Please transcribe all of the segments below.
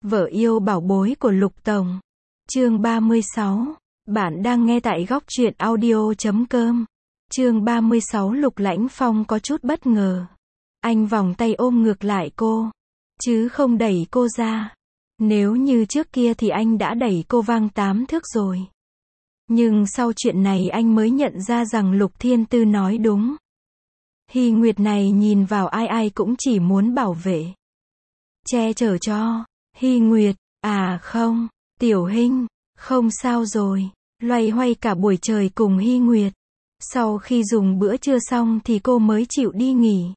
Vợ yêu bảo bối của Lục Tổng. Chương 36. Bạn đang nghe tại góc truyện audio.com. Chương 36. Lục Lãnh Phong có chút bất ngờ. Anh vòng tay ôm ngược lại cô, chứ không đẩy cô ra. Nếu như trước kia thì anh đã đẩy cô văng 8 thước rồi. Nhưng sau chuyện này anh mới nhận ra rằng Lục Thiên Tư nói đúng. Hy Nguyệt này nhìn vào ai ai cũng chỉ muốn bảo vệ, che chở cho. Hy Nguyệt, à không, Tiểu Hinh, không sao rồi. Loay hoay cả buổi trời cùng Hy Nguyệt. Sau khi dùng bữa trưa xong thì cô mới chịu đi nghỉ.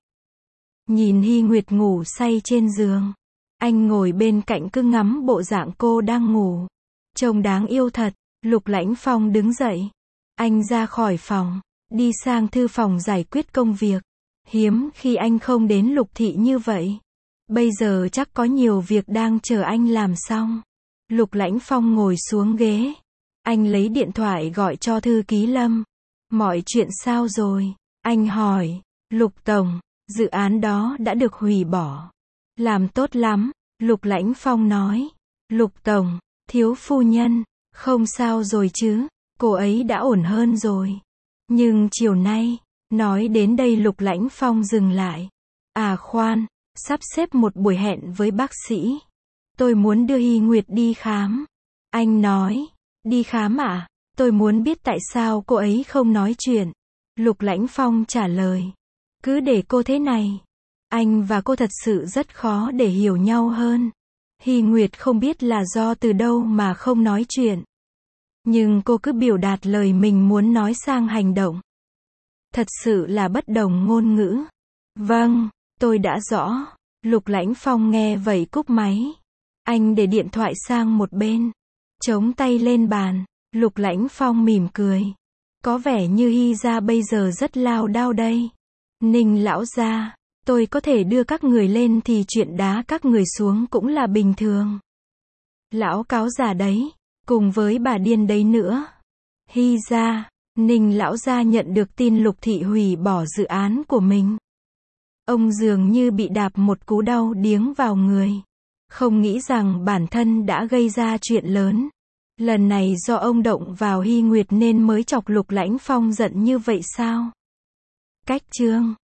Nhìn Hy Nguyệt ngủ say trên giường, anh ngồi bên cạnh cứ ngắm bộ dạng cô đang ngủ. Trông đáng yêu thật. Lục Lãnh Phong đứng dậy. Anh ra khỏi phòng, đi sang thư phòng giải quyết công việc. Hiếm khi anh không đến Lục thị như vậy. Bây giờ chắc có nhiều việc đang chờ anh làm xong. Lục Lãnh Phong ngồi xuống ghế. Anh lấy điện thoại gọi cho thư ký Lâm. Mọi chuyện sao rồi? Anh hỏi. Lục Tổng, dự án đó đã được hủy bỏ. Làm tốt lắm, Lục Lãnh Phong nói. Lục Tổng, thiếu phu nhân, không sao rồi chứ? Cô ấy đã ổn hơn rồi. Nhưng chiều nay, nói đến đây Lục Lãnh Phong dừng lại. À khoan, sắp xếp một buổi hẹn với bác sĩ. Tôi muốn đưa Hy Nguyệt đi khám. Anh nói, đi khám à? Tôi muốn biết tại sao cô ấy không nói chuyện. Lục Lãnh Phong trả lời. Cứ để cô thế này. Anh và cô thật sự rất khó để hiểu nhau hơn. Hy Nguyệt không biết là do từ đâu mà không nói chuyện. Nhưng cô cứ biểu đạt lời mình muốn nói sang hành động. Thật sự là bất đồng ngôn ngữ. Vâng, tôi đã rõ. Lục Lãnh Phong nghe vậy cúp máy. Anh để điện thoại sang một bên, chống tay lên bàn. Lục Lãnh Phong mỉm cười. Có vẻ như Hy gia bây giờ rất lao đao đây. Ninh lão gia, tôi có thể đưa các người lên thì chuyện đá các người xuống cũng là bình thường. Lão cáo già đấy, cùng với bà điên đấy nữa. Hy gia, Ninh lão gia nhận được tin Lục thị hủy bỏ dự án của mình. Ông dường như bị đạp một cú đau điếng vào người. Không nghĩ rằng bản thân đã gây ra chuyện lớn. Lần này do ông động vào Hy Nguyệt nên mới chọc Lục Lãnh Phong giận như vậy sao? Cách chương